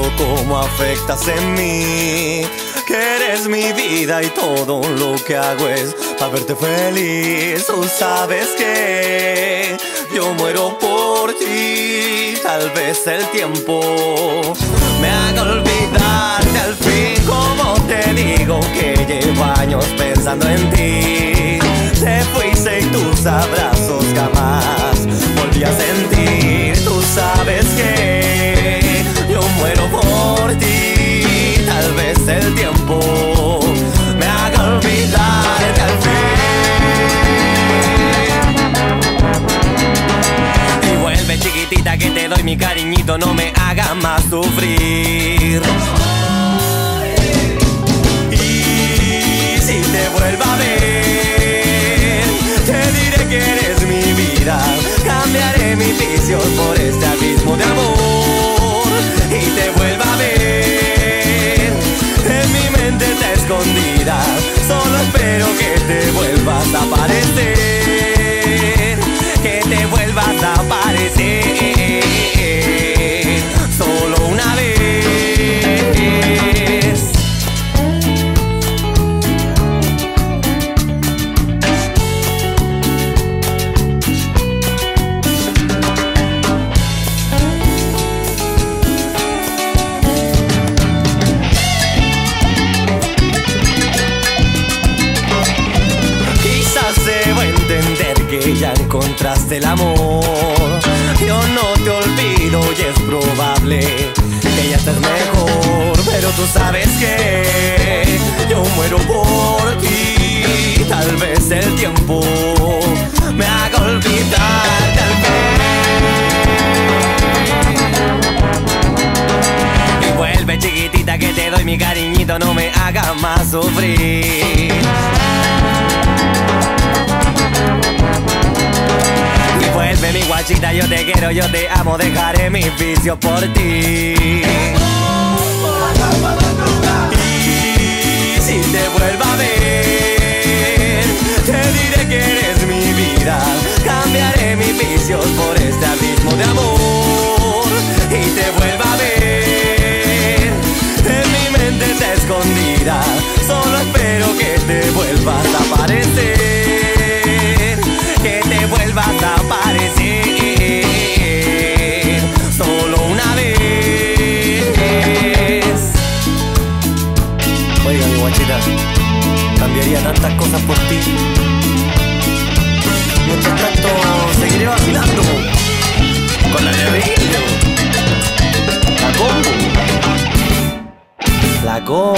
cómo afectas en mí. Que eres mi vida y todo lo que hago es para verte feliz. Tú sabes que yo muero por ti. Tal vez el tiempo me haga olvidarte al fin. Como te digo que llevo años pensando en ti. Te fuiste y tus abrazos jamás volví a sentir. Tú sabes que yo muero por ti. Tal vez el tiempo me haga olvidarte al fin. Y vuelve, chiquitita, que te doy mi cariñito. No me hagas más sufrir. Y si te vuelvo a ver, te diré que eres mi vida. Cambiaré mis vicios por este abismo de amor. Y te vuelvo a ver, en mi mente está escondida. Solo espero que te vuelvas a aparecer. Que te vuelvas a aparecer. Solo una vez. Ya encontraste el amor. Yo no te olvido y es probable que ya estés mejor. Pero tú sabes que yo muero por ti. Tal vez el tiempo me haga olvidar, tal vez. Y vuelve, chiquitita, que te doy mi cariñito. No me hagas más sufrir. Vuelve, mi guachita, yo te quiero, yo te amo. Dejaré mis vicios por ti. Y si te vuelvo a ver, te diré que eres mi vida. Cambiaré mis vicios por este abismo de amor. Y te vuelvo a ver, en mi mente está escondida. Solo espero que te vuelvas a aparecer. Que te vuelvas a aparecer. Solo una vez. Oiga, mi guachita, cambiaría tantas cosas por ti. Mientras tanto, seguiré vacilando con la de Río. La combo.